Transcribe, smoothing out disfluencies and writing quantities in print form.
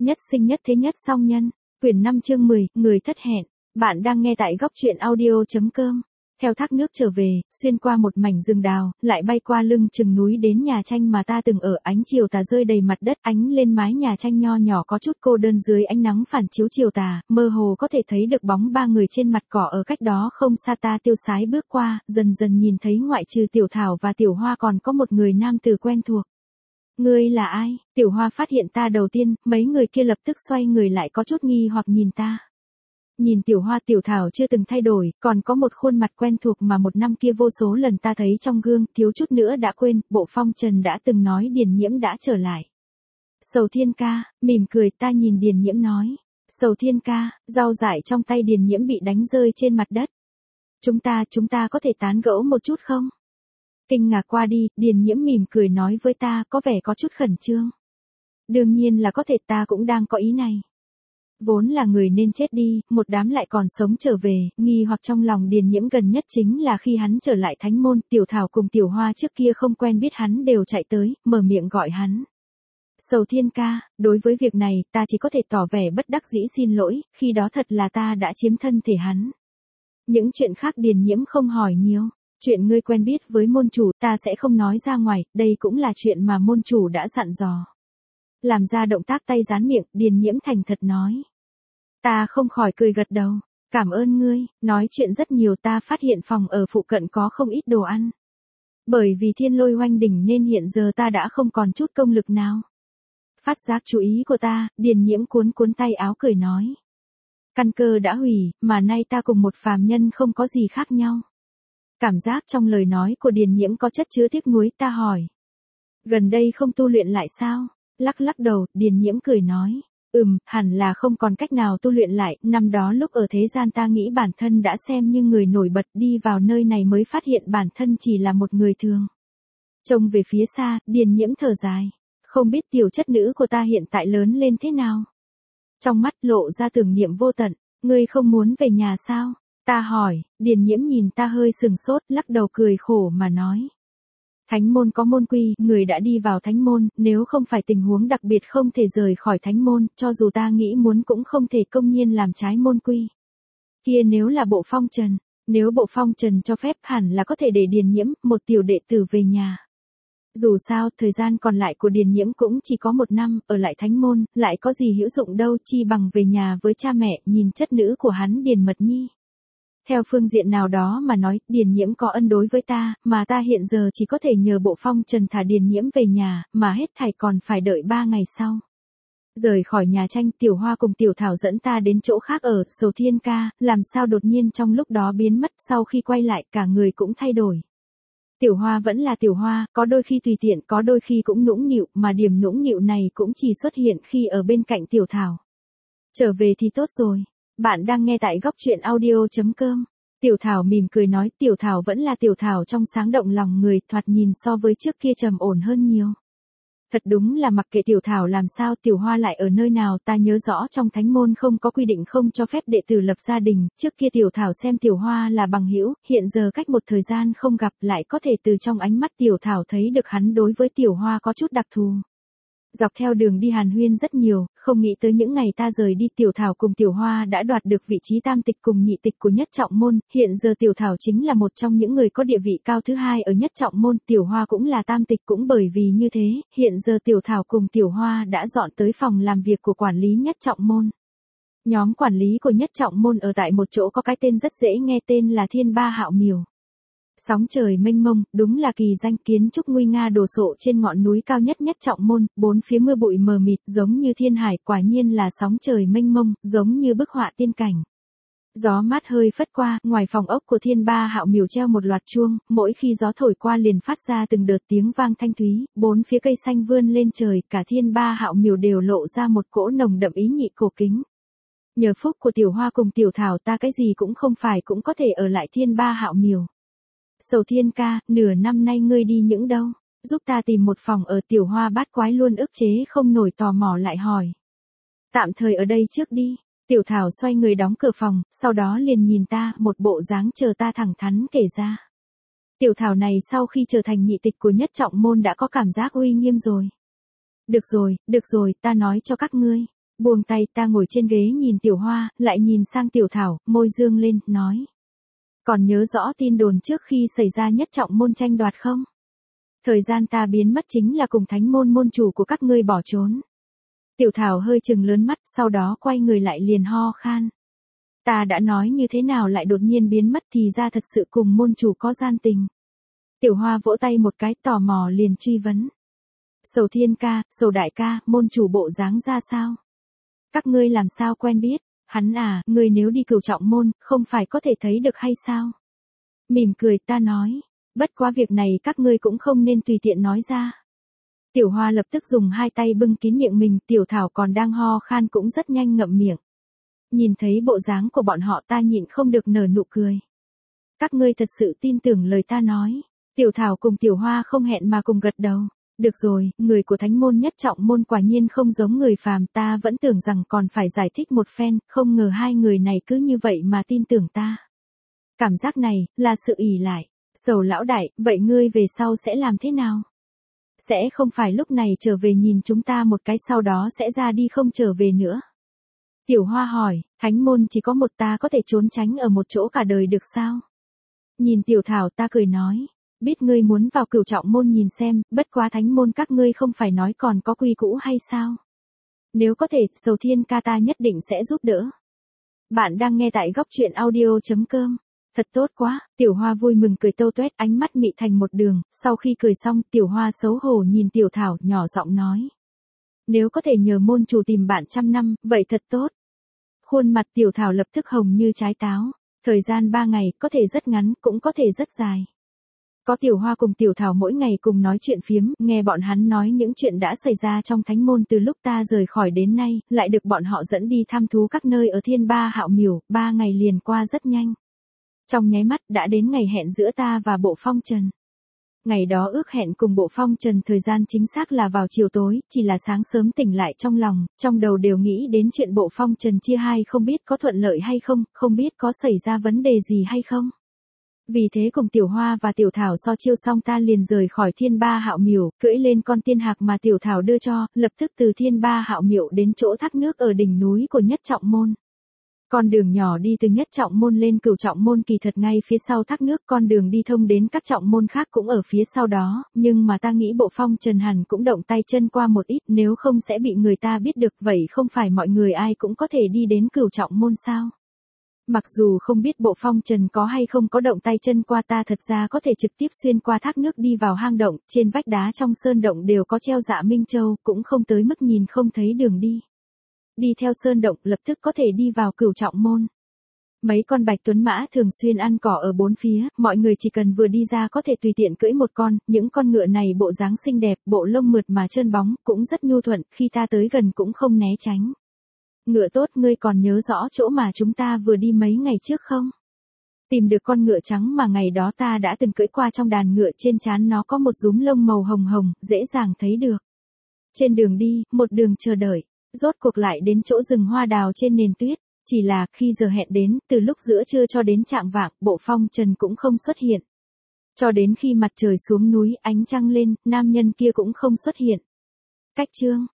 Nhất sinh nhất thế nhất song nhân. Quyển 5 chương 10, người thất hẹn. Bạn đang nghe tại góc truyện audio.com. Theo thác nước trở về, xuyên qua một mảnh rừng đào, lại bay qua lưng chừng núi đến nhà tranh mà ta từng ở. Ánh chiều tà rơi đầy mặt đất, ánh lên mái nhà tranh nho nhỏ có chút cô đơn dưới ánh nắng phản chiếu chiều tà, mơ hồ có thể thấy được bóng ba người trên mặt cỏ ở cách đó không xa. Ta tiêu sái bước qua, dần dần nhìn thấy ngoại trừ Tiểu Thảo và Tiểu Hoa còn có một người nam tử quen thuộc. Ngươi là ai? Tiểu Hoa phát hiện ta đầu tiên, mấy người kia lập tức xoay người lại có chút nghi hoặc nhìn ta. Nhìn Tiểu Hoa Tiểu Thảo chưa từng thay đổi, còn có một khuôn mặt quen thuộc mà một năm kia vô số lần ta thấy trong gương, thiếu chút nữa đã quên, Bộ Phong Trần đã từng nói Điền Nhiễm đã trở lại. Sầu Thiên ca, mỉm cười ta nhìn Điền Nhiễm nói. Sầu Thiên ca, rau dại trong tay Điền Nhiễm bị đánh rơi trên mặt đất. Chúng ta có thể tán gẫu một chút không? Kinh ngạc qua đi, Điền Nhiễm mỉm cười nói với ta, có vẻ có chút khẩn trương. Đương nhiên là có thể, ta cũng đang có ý này. Vốn là người nên chết đi, một đám lại còn sống trở về, nghi hoặc trong lòng Điền Nhiễm gần nhất chính là khi hắn trở lại Thánh Môn, Tiểu Thảo cùng Tiểu Hoa trước kia không quen biết hắn đều chạy tới, mở miệng gọi hắn. Sầu Thiên ca, đối với việc này, ta chỉ có thể tỏ vẻ bất đắc dĩ xin lỗi, khi đó thật là ta đã chiếm thân thể hắn. Những chuyện khác Điền Nhiễm không hỏi nhiều. Chuyện ngươi quen biết với môn chủ ta sẽ không nói ra ngoài, đây cũng là chuyện mà môn chủ đã dặn dò. Làm ra động tác tay dán miệng, Điền Nhiễm thành thật nói. Ta không khỏi cười gật đầu. Cảm ơn ngươi, nói chuyện rất nhiều. Ta phát hiện phòng ở phụ cận có không ít đồ ăn. Bởi vì thiên lôi oanh đỉnh nên hiện giờ ta đã không còn chút công lực nào. Phát giác chú ý của ta, Điền Nhiễm cuốn tay áo cười nói. Căn cơ đã hủy, mà nay ta cùng một phàm nhân không có gì khác nhau. Cảm giác trong lời nói của Điền Nhiễm có chất chứa tiếc nuối, ta hỏi. Gần đây không tu luyện lại sao? Lắc đầu, Điền Nhiễm cười nói. Hẳn là không còn cách nào tu luyện lại, năm đó lúc ở thế gian ta nghĩ bản thân đã xem như người nổi bật, đi vào nơi này mới phát hiện bản thân chỉ là một người thường. Trông về phía xa, Điền Nhiễm thở dài. Không biết tiểu chất nữ của ta hiện tại lớn lên thế nào? Trong mắt lộ ra tưởng niệm vô tận, ngươi không muốn về nhà sao? Ta hỏi, Điền Nhiễm nhìn ta hơi sừng sốt, lắc đầu cười khổ mà nói. Thánh môn có môn quy, người đã đi vào thánh môn, nếu không phải tình huống đặc biệt không thể rời khỏi thánh môn, cho dù ta nghĩ muốn cũng không thể công nhiên làm trái môn quy. Kia nếu là Bộ Phong Trần, nếu Bộ Phong Trần cho phép hẳn là có thể để Điền Nhiễm, một tiểu đệ tử về nhà. Dù sao, thời gian còn lại của Điền Nhiễm cũng chỉ có 1 năm, ở lại thánh môn, lại có gì hữu dụng đâu, chi bằng về nhà với cha mẹ, nhìn chất nữ của hắn Điền Mật Nhi. Theo phương diện nào đó mà nói, Điền Nhiễm có ân đối với ta, mà ta hiện giờ chỉ có thể nhờ Bộ Phong Trần thả Điền Nhiễm về nhà, mà hết thảy còn phải đợi 3 ngày sau. Rời khỏi nhà tranh, Tiểu Hoa cùng Tiểu Thảo dẫn ta đến chỗ khác ở. Sầu Thiên ca, làm sao đột nhiên trong lúc đó biến mất, sau khi quay lại cả người cũng thay đổi. Tiểu Hoa vẫn là Tiểu Hoa, có đôi khi tùy tiện, có đôi khi cũng nũng nịu, mà điểm nũng nịu này cũng chỉ xuất hiện khi ở bên cạnh Tiểu Thảo. Trở về thì tốt rồi. Bạn đang nghe tại góc truyện audio.com. Tiểu Thảo mỉm cười nói, Tiểu Thảo vẫn là Tiểu Thảo trong sáng động lòng người, thoạt nhìn so với trước kia trầm ổn hơn nhiều. Thật đúng là mặc kệ Tiểu Thảo làm sao, Tiểu Hoa lại ở nơi nào, ta nhớ rõ trong thánh môn không có quy định không cho phép đệ tử lập gia đình, trước kia Tiểu Thảo xem Tiểu Hoa là bằng hữu, hiện giờ cách một thời gian không gặp lại có thể từ trong ánh mắt Tiểu Thảo thấy được hắn đối với Tiểu Hoa có chút đặc thù. Dọc theo đường đi hàn huyên rất nhiều, không nghĩ tới những ngày ta rời đi Tiểu Thảo cùng Tiểu Hoa đã đoạt được vị trí tam tịch cùng nhị tịch của nhất trọng môn, hiện giờ Tiểu Thảo chính là một trong những người có địa vị cao thứ hai ở nhất trọng môn, Tiểu Hoa cũng là tam tịch, cũng bởi vì như thế, hiện giờ Tiểu Thảo cùng Tiểu Hoa đã dọn tới phòng làm việc của quản lý nhất trọng môn. Nhóm quản lý của nhất trọng môn ở tại một chỗ có cái tên rất dễ nghe, tên là Thiên Ba Hạo Miểu. Sóng trời mênh mông, đúng là kỳ danh, kiến trúc nguy nga đồ sộ trên ngọn núi cao nhất nhất trọng môn, bốn phía mưa bụi mờ mịt giống như thiên hải, quả nhiên là sóng trời mênh mông, giống như bức họa tiên cảnh. Gió mát hơi phất qua, ngoài phòng ốc của Thiên Ba Hạo Miểu treo một loạt chuông, mỗi khi gió thổi qua liền phát ra từng đợt tiếng vang thanh thúy, bốn phía cây xanh vươn lên trời, cả Thiên Ba Hạo Miểu đều lộ ra một cỗ nồng đậm ý nhị cổ kính. Nhờ phúc của Tiểu Hoa cùng Tiểu Thảo ta cái gì cũng không phải cũng có thể ở lại Thiên Ba Hạo Miểu. Sầu Thiên ca, nửa năm nay ngươi đi những đâu? Giúp ta tìm một phòng ở. Tiểu Hoa bát quái luôn ức chế không nổi tò mò lại hỏi. Tạm thời ở đây trước đi. Tiểu Thảo xoay người đóng cửa phòng, sau đó liền nhìn ta, một bộ dáng chờ ta thẳng thắn kể ra. Tiểu Thảo này sau khi trở thành nhị tịch của nhất trọng môn đã có cảm giác uy nghiêm rồi. Được rồi, ta nói cho các ngươi. Buông tay, ta ngồi trên ghế nhìn Tiểu Hoa, lại nhìn sang Tiểu Thảo, môi dương lên, nói. Còn nhớ rõ tin đồn trước khi xảy ra nhất trọng môn tranh đoạt không? Thời gian ta biến mất chính là cùng thánh môn môn chủ của các ngươi bỏ trốn. Tiểu Thảo hơi trừng lớn mắt, sau đó quay người lại liền ho khan. Ta đã nói như thế nào lại đột nhiên biến mất thì ra thật sự cùng môn chủ có gian tình. Tiểu Hoa vỗ tay một cái tò mò liền truy vấn. Sầu Thiên ca, Sầu Đại ca, môn chủ bộ dáng ra sao? Các ngươi làm sao quen biết? Hắn à, ngươi nếu đi Cửu Trọng môn, không phải có thể thấy được hay sao? Mỉm cười ta nói, bất quá việc này các ngươi cũng không nên tùy tiện nói ra. Tiểu Hoa lập tức dùng hai tay bưng kín miệng mình, Tiểu Thảo còn đang ho khan cũng rất nhanh ngậm miệng. Nhìn thấy bộ dáng của bọn họ ta nhịn không được nở nụ cười. Các ngươi thật sự tin tưởng lời ta nói. Tiểu Thảo cùng Tiểu Hoa không hẹn mà cùng gật đầu. Được rồi, người của thánh môn nhất trọng môn quả nhiên không giống người phàm, ta vẫn tưởng rằng còn phải giải thích một phen, không ngờ hai người này cứ như vậy mà tin tưởng ta. Cảm giác này, là sự ỷ lại. Sầu lão đại, vậy ngươi về sau sẽ làm thế nào? Sẽ không phải lúc này trở về nhìn chúng ta một cái sau đó sẽ ra đi không trở về nữa. Tiểu Hoa hỏi, thánh môn chỉ có một ta có thể trốn tránh ở một chỗ cả đời được sao? Nhìn Tiểu Thảo ta cười nói, biết ngươi muốn vào Cửu Trọng môn nhìn xem, bất quá thánh môn các ngươi không phải nói còn có quy cũ hay sao? Nếu có thể, Sầu Thiên ca ta nhất định sẽ giúp đỡ. Bạn đang nghe tại góc truyện audio.com. Thật tốt quá, Tiểu Hoa vui mừng cười tâu tuét, ánh mắt mị thành một đường, sau khi cười xong, Tiểu Hoa xấu hổ nhìn Tiểu Thảo, nhỏ giọng nói. Nếu có thể nhờ môn chủ tìm bạn 100 năm, vậy thật tốt. Khuôn mặt Tiểu Thảo lập tức hồng như trái táo, thời gian 3 ngày, có thể rất ngắn, cũng có thể rất dài. Có Tiểu Hoa cùng Tiểu Thảo mỗi ngày cùng nói chuyện phiếm, nghe bọn hắn nói những chuyện đã xảy ra trong thánh môn từ lúc ta rời khỏi đến nay, lại được bọn họ dẫn đi thăm thú các nơi ở Thiên Ba Hạo Miểu, 3 ngày liền qua rất nhanh. Trong nháy mắt đã đến ngày hẹn giữa ta và Bộ Phong Trần. Ngày đó ước hẹn cùng Bộ Phong Trần thời gian chính xác là vào chiều tối, chỉ là sáng sớm tỉnh lại trong lòng, trong đầu đều nghĩ đến chuyện Bộ Phong Trần chia hai không biết có thuận lợi hay không, không biết có xảy ra vấn đề gì hay không. Vì thế cùng Tiểu Hoa và Tiểu Thảo so chiêu xong ta liền rời khỏi Thiên Ba Hạo Miểu, cưỡi lên con tiên hạc mà Tiểu Thảo đưa cho, lập tức từ Thiên Ba Hạo Miểu đến chỗ thác nước ở đỉnh núi của Nhất Trọng môn. Con đường nhỏ đi từ Nhất Trọng môn lên Cửu Trọng môn kỳ thật ngay phía sau thác nước, con đường đi thông đến các trọng môn khác cũng ở phía sau đó, nhưng mà ta nghĩ Bộ Phong Trần hẳn cũng động tay chân qua một ít, nếu không sẽ bị người ta biết được, vậy không phải mọi người ai cũng có thể đi đến Cửu Trọng môn sao? Mặc dù không biết Bộ Phong Trần có hay không có động tay chân qua, ta thật ra có thể trực tiếp xuyên qua thác nước đi vào hang động, trên vách đá trong sơn động đều có treo Dạ Minh Châu, cũng không tới mức nhìn không thấy đường đi. Đi theo sơn động lập tức có thể đi vào Cửu Trọng môn. Mấy con bạch tuấn mã thường xuyên ăn cỏ ở bốn phía, mọi người chỉ cần vừa đi ra có thể tùy tiện cưỡi một con, những con ngựa này bộ dáng xinh đẹp, bộ lông mượt mà trơn bóng, cũng rất nhu thuận, khi ta tới gần cũng không né tránh. Ngựa tốt, ngươi còn nhớ rõ chỗ mà chúng ta vừa đi mấy ngày trước không? Tìm được con ngựa trắng mà ngày đó ta đã từng cưỡi qua, trong đàn ngựa trên trán nó có một rúm lông màu hồng hồng, dễ dàng thấy được. Trên đường đi, một đường chờ đợi, rốt cuộc lại đến chỗ rừng hoa đào trên nền tuyết, chỉ là khi giờ hẹn đến, từ lúc giữa trưa cho đến chạng vạng, Bộ Phong Trần cũng không xuất hiện. Cho đến khi mặt trời xuống núi, ánh trăng lên, nam nhân kia cũng không xuất hiện. Cách chương